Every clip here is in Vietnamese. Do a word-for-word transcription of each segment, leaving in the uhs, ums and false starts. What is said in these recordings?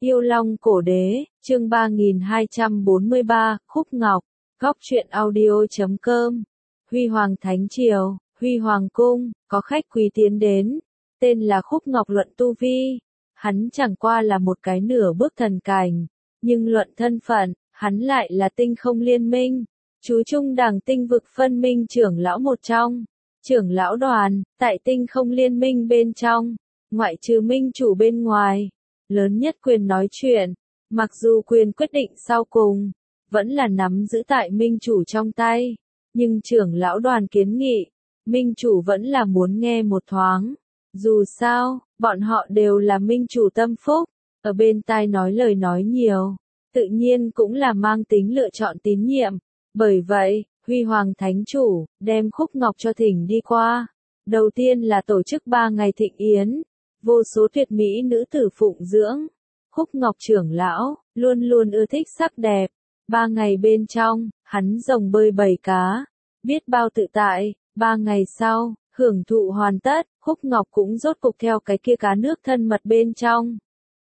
Yêu Long Cổ Đế, chương ba nghìn hai trăm bốn mươi ba, Khúc Ngọc, Góc truyện audio chấm com. Huy Hoàng Thánh Triều, Huy Hoàng Cung, có khách quý tiến đến, tên là Khúc Ngọc luận tu vi. Hắn chẳng qua là một cái nửa bước thần cảnh, nhưng luận thân phận, hắn lại là tinh không liên minh, chú trung đẳng tinh vực phân minh trưởng lão một trong. Trưởng lão đoàn, tại tinh không liên minh bên trong, ngoại trừ minh chủ bên ngoài, lớn nhất quyền nói chuyện, mặc dù quyền quyết định sau cùng, vẫn là nắm giữ tại minh chủ trong tay, nhưng trưởng lão đoàn kiến nghị, minh chủ vẫn là muốn nghe một thoáng. Dù sao, bọn họ đều là minh chủ tâm phúc, ở bên tai nói lời nói nhiều, tự nhiên cũng là mang tính lựa chọn tín nhiệm. Bởi vậy, Huy Hoàng Thánh Chủ, đem Khúc Ngọc cho thỉnh đi qua. Đầu tiên là tổ chức ba ngày thịnh yến, vô số tuyệt mỹ nữ tử phụng dưỡng. Khúc Ngọc trưởng lão, luôn luôn ưa thích sắc đẹp. Ba ngày bên trong, hắn rồng bơi bảy cá, biết bao tự tại. Ba ngày sau, hưởng thụ hoàn tất, Khúc Ngọc cũng rốt cục theo cái kia cá nước thân mật bên trong.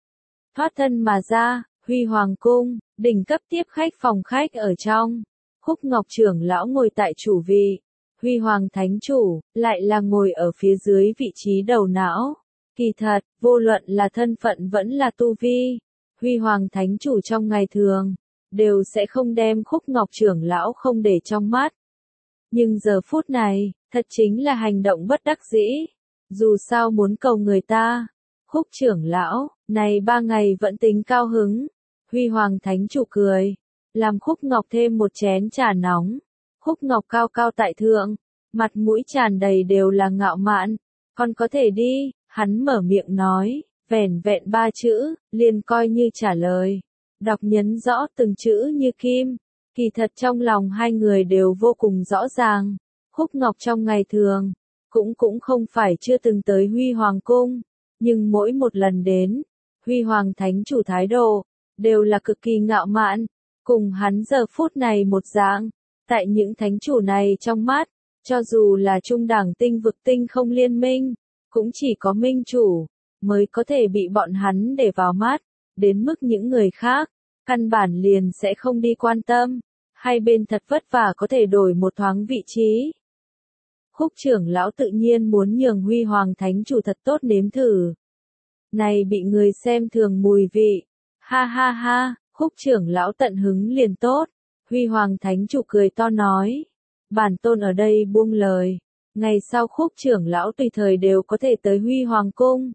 Thoát thân mà ra, Huy Hoàng Cung, đỉnh cấp tiếp khách phòng khách ở trong. Khúc Ngọc trưởng lão ngồi tại chủ vị, Huy Hoàng Thánh Chủ, lại là ngồi ở phía dưới vị trí đầu não. Kỳ thật, vô luận là thân phận vẫn là tu vi, Huy Hoàng Thánh Chủ trong ngày thường, đều sẽ không đem Khúc Ngọc trưởng lão không để trong mắt. Nhưng giờ phút này, thật chính là hành động bất đắc dĩ. Dù sao muốn cầu người ta, Khúc trưởng lão, này ba ngày vẫn tính cao hứng. Huy Hoàng Thánh Chủ cười, làm Khúc Ngọc thêm một chén trà nóng. Khúc Ngọc cao cao tại thượng, mặt mũi tràn đầy đều là ngạo mạn. Con có thể đi, hắn mở miệng nói, vẻn vẹn ba chữ, liền coi như trả lời. Đọc nhấn rõ từng chữ như kim, kỳ thật trong lòng hai người đều vô cùng rõ ràng. Khúc Ngọc trong ngày thường, cũng cũng không phải chưa từng tới Huy Hoàng Cung, nhưng mỗi một lần đến, Huy Hoàng Thánh Chủ thái độ, đều là cực kỳ ngạo mạn. Cùng hắn giờ phút này một dạng, tại những thánh chủ này trong mắt, cho dù là trung đẳng tinh vực tinh không liên minh, cũng chỉ có minh chủ, mới có thể bị bọn hắn để vào mắt, đến mức những người khác, căn bản liền sẽ không đi quan tâm, hai bên thật vất vả có thể đổi một thoáng vị trí. Khúc trưởng lão tự nhiên muốn nhường Huy Hoàng Thánh Chủ thật tốt nếm thử. Này bị người xem thường mùi vị, ha ha ha. Khúc trưởng lão tận hứng liền tốt, Huy Hoàng Thánh Chủ cười to nói, bản tôn ở đây buông lời, ngày sau Khúc trưởng lão tùy thời đều có thể tới Huy Hoàng Cung.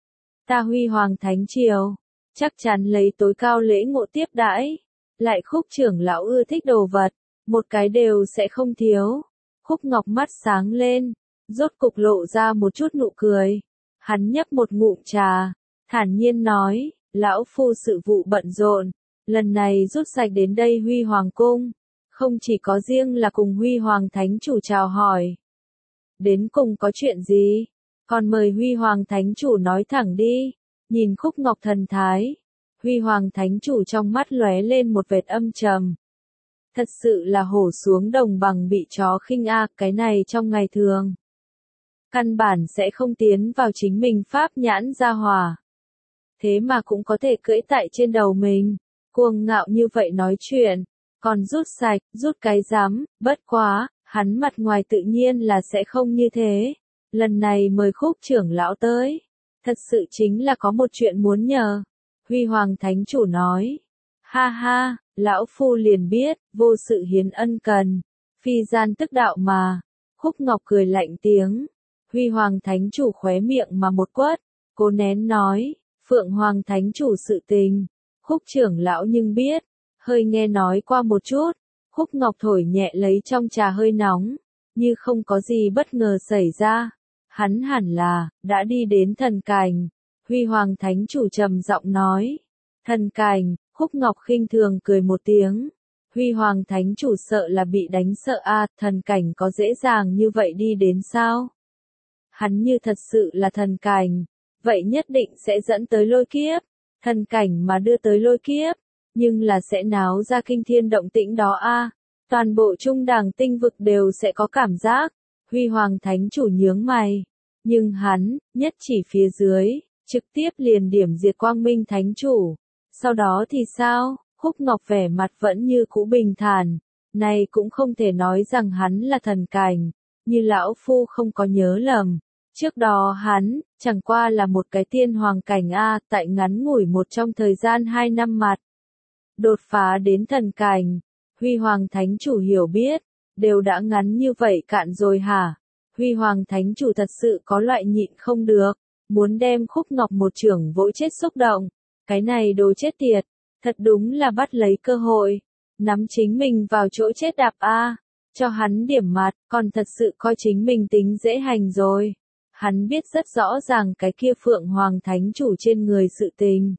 Ta Huy Hoàng Thánh Triều, chắc chắn lấy tối cao lễ ngộ tiếp đãi, lại Khúc trưởng lão ưa thích đồ vật, một cái đều sẽ không thiếu. Khúc Ngọc mắt sáng lên, rốt cục lộ ra một chút nụ cười, hắn nhấp một ngụm trà, thản nhiên nói, lão phu sự vụ bận rộn. Lần này rút sạch đến đây Huy Hoàng Cung, không chỉ có riêng là cùng Huy Hoàng Thánh Chủ chào hỏi. Đến cùng có chuyện gì? Còn mời Huy Hoàng Thánh Chủ nói thẳng đi. Nhìn Khúc Ngọc thần thái, Huy Hoàng Thánh Chủ trong mắt lóe lên một vệt âm trầm. Thật sự là hổ xuống đồng bằng bị chó khinh a, cái này trong ngày thường. Căn bản sẽ không tiến vào chính mình pháp nhãn gia hỏa. Thế mà cũng có thể cưỡi tại trên đầu mình. Cuồng ngạo như vậy nói chuyện, còn rút sạch, rút cái rắm, bất quá, hắn mặt ngoài tự nhiên là sẽ không như thế. Lần này mời Khúc trưởng lão tới, thật sự chính là có một chuyện muốn nhờ. Huy Hoàng Thánh Chủ nói, ha ha, lão phu liền biết, vô sự hiến ân cần, phi gian tức đạo mà. Khúc Ngọc cười lạnh tiếng, Huy Hoàng Thánh Chủ khóe miệng mà một quất, cố nén nói, Phượng Hoàng Thánh Chủ sự tình. Khúc trưởng lão nhưng biết, hơi nghe nói qua một chút, Khúc Ngọc thổi nhẹ lấy trong trà hơi nóng, như không có gì bất ngờ xảy ra. Hắn hẳn là, đã đi đến thần cảnh. Huy Hoàng Thánh Chủ trầm giọng nói, thần cảnh. Khúc Ngọc khinh thường cười một tiếng. Huy Hoàng Thánh Chủ sợ là bị đánh sợ a, à, thần cảnh có dễ dàng như vậy đi đến sao? Hắn như thật sự là thần cảnh, vậy nhất định sẽ dẫn tới lôi kiếp. Thần cảnh mà đưa tới lôi kiếp, nhưng là sẽ náo ra kinh thiên động tĩnh đó a, à. Toàn bộ trung đẳng tinh vực đều sẽ có cảm giác. Huy Hoàng Thánh Chủ nhướng mày, nhưng hắn, nhất chỉ phía dưới, trực tiếp liền điểm diệt Quang Minh Thánh Chủ. Sau đó thì sao? Khúc Ngọc vẻ mặt vẫn như cũ bình thản, này cũng không thể nói rằng hắn là thần cảnh, như lão phu không có nhớ lầm. Trước đó hắn, chẳng qua là một cái tiên hoàng cảnh A, tại ngắn ngủi một trong thời gian hai năm mặt. Đột phá đến thần cảnh, Huy Hoàng Thánh Chủ hiểu biết, đều đã ngắn như vậy cạn rồi hả? Huy Hoàng Thánh Chủ thật sự có loại nhịn không được, muốn đem Khúc Ngọc một chưởng vỗ chết xúc động. Cái này đồ chết tiệt, thật đúng là bắt lấy cơ hội, nắm chính mình vào chỗ chết đạp A, cho hắn điểm mặt, còn thật sự coi chính mình tính dễ hành rồi. Hắn biết rất rõ ràng cái kia Phượng Hoàng Thánh Chủ trên người sự tình.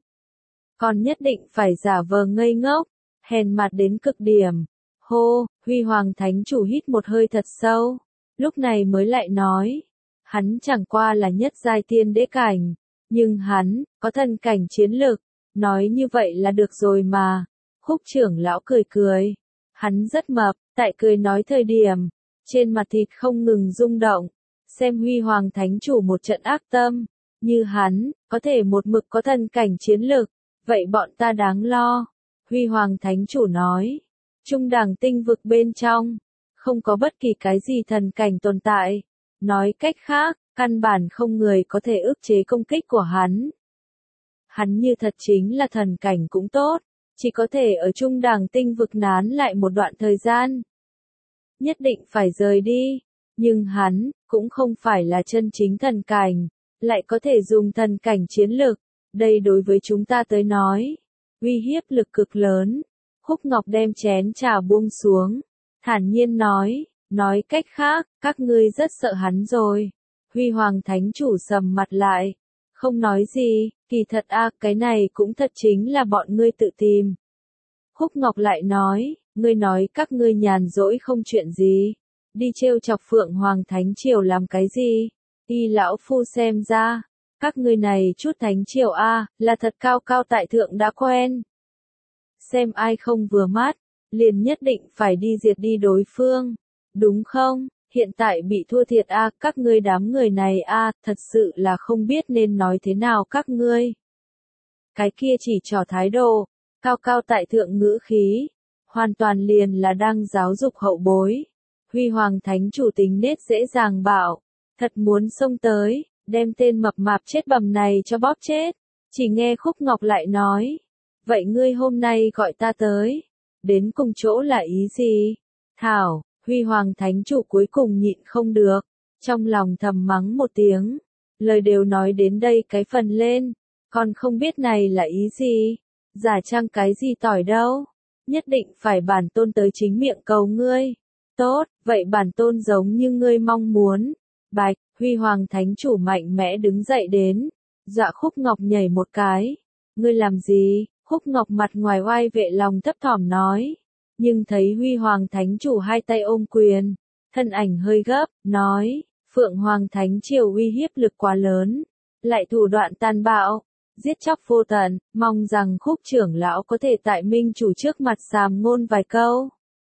Còn nhất định phải giả vờ ngây ngốc, hèn mặt đến cực điểm. Hô, Huy Hoàng Thánh Chủ hít một hơi thật sâu, lúc này mới lại nói. Hắn chẳng qua là nhất giai tiên đế cảnh, nhưng hắn, có thần cảnh chiến lực, nói như vậy là được rồi mà. Khúc trưởng lão cười cười, hắn rất mập, tại cười nói thời điểm, trên mặt thịt không ngừng rung động, xem Huy Hoàng Thánh Chủ một trận ác tâm, như hắn, có thể một mực có thần cảnh chiến lực, vậy bọn ta đáng lo. Huy Hoàng Thánh Chủ nói, trung đẳng tinh vực bên trong, không có bất kỳ cái gì thần cảnh tồn tại, nói cách khác, căn bản không người có thể ức chế công kích của hắn. Hắn như thật chính là thần cảnh cũng tốt, chỉ có thể ở trung đẳng tinh vực nán lại một đoạn thời gian. Nhất định phải rời đi, nhưng hắn, cũng không phải là chân chính thần cảnh, lại có thể dùng thần cảnh chiến lực, đây đối với chúng ta tới nói, uy hiếp lực cực lớn. Khúc Ngọc đem chén trà buông xuống, thản nhiên nói, nói cách khác, các ngươi rất sợ hắn rồi. Huy Hoàng Thánh Chủ sầm mặt lại, không nói gì, kỳ thật a, cái này cũng thật chính là bọn ngươi tự tìm. Khúc Ngọc lại nói, ngươi nói các ngươi nhàn rỗi không chuyện gì, đi trêu chọc Phượng Hoàng Thánh Triều làm cái gì? Y lão phu xem ra, các ngươi này chút Thánh Triều a, là thật cao cao tại thượng đã quen. Xem ai không vừa mắt, liền nhất định phải đi diệt đi đối phương, đúng không? Hiện tại bị thua thiệt a, các ngươi đám người này a, thật sự là không biết nên nói thế nào các ngươi. Cái kia chỉ trỏ thái độ, cao cao tại thượng ngữ khí, hoàn toàn liền là đang giáo dục hậu bối. Huy Hoàng Thánh Chủ tính nết dễ dàng bảo, thật muốn xông tới, đem tên mập mạp chết bầm này cho bóp chết. Chỉ nghe Khúc Ngọc lại nói, vậy ngươi hôm nay gọi ta tới, đến cùng chỗ là ý gì? Thảo, Huy Hoàng Thánh Chủ cuối cùng nhịn không được, trong lòng thầm mắng một tiếng, lời đều nói đến đây cái phần lên, còn không biết này là ý gì, giả trang cái gì tỏi đâu, nhất định phải bản tôn tới chính miệng cầu ngươi. Tốt, vậy bản tôn giống như ngươi mong muốn. Bạch, Huy Hoàng Thánh Chủ mạnh mẽ đứng dậy đến, dọa Khúc Ngọc nhảy một cái. Ngươi làm gì? Khúc Ngọc mặt ngoài oai vệ lòng thấp thỏm nói. Nhưng thấy Huy Hoàng Thánh Chủ hai tay ôm quyền, thân ảnh hơi gấp, nói, Phượng Hoàng Thánh Triều uy hiếp lực quá lớn, lại thủ đoạn tàn bạo, giết chóc vô tận, mong rằng Khúc trưởng lão có thể tại minh chủ trước mặt sàm ngôn vài câu.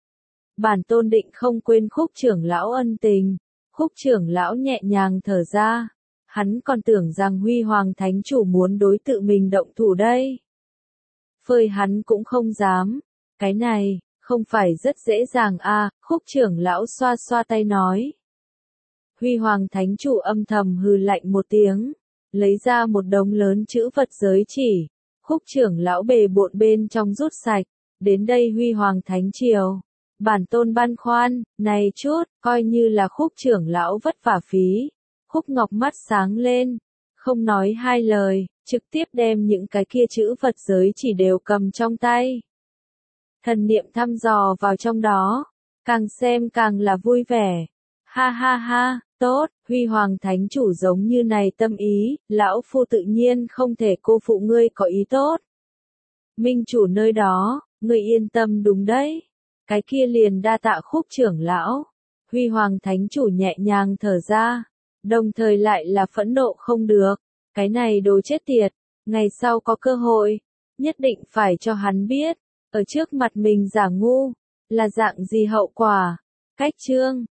Bản tôn định không quên Khúc trưởng lão ân tình. Khúc trưởng lão nhẹ nhàng thở ra, hắn còn tưởng rằng Huy Hoàng Thánh Chủ muốn đối tự mình động thủ đây. Phơi hắn cũng không dám, cái này, không phải rất dễ dàng à, Khúc trưởng lão xoa xoa tay nói. Huy Hoàng Thánh Chủ âm thầm hừ lạnh một tiếng, lấy ra một đống lớn chữ vật giới chỉ, Khúc trưởng lão bề bộn bên trong rút sạch, đến đây Huy Hoàng Thánh Triều. Bản tôn băn khoăn, này chút, coi như là Khúc trưởng lão vất vả phí. Khúc Ngọc mắt sáng lên, không nói hai lời, trực tiếp đem những cái kia chữ vật giới chỉ đều cầm trong tay. Thần niệm thăm dò vào trong đó, càng xem càng là vui vẻ. Ha ha ha, tốt, Huy Hoàng Thánh Chủ giống như này tâm ý, lão phu tự nhiên không thể cô phụ ngươi có ý tốt. Minh chủ nơi đó, ngươi yên tâm đúng đấy. Cái kia liền đa tạ Khúc trưởng lão. Huy Hoàng Thánh Chủ nhẹ nhàng thở ra, đồng thời lại là phẫn nộ không được. Cái này đồ chết tiệt, ngày sau có cơ hội, nhất định phải cho hắn biết, ở trước mặt mình giả ngu, là dạng gì hậu quả. Cách chương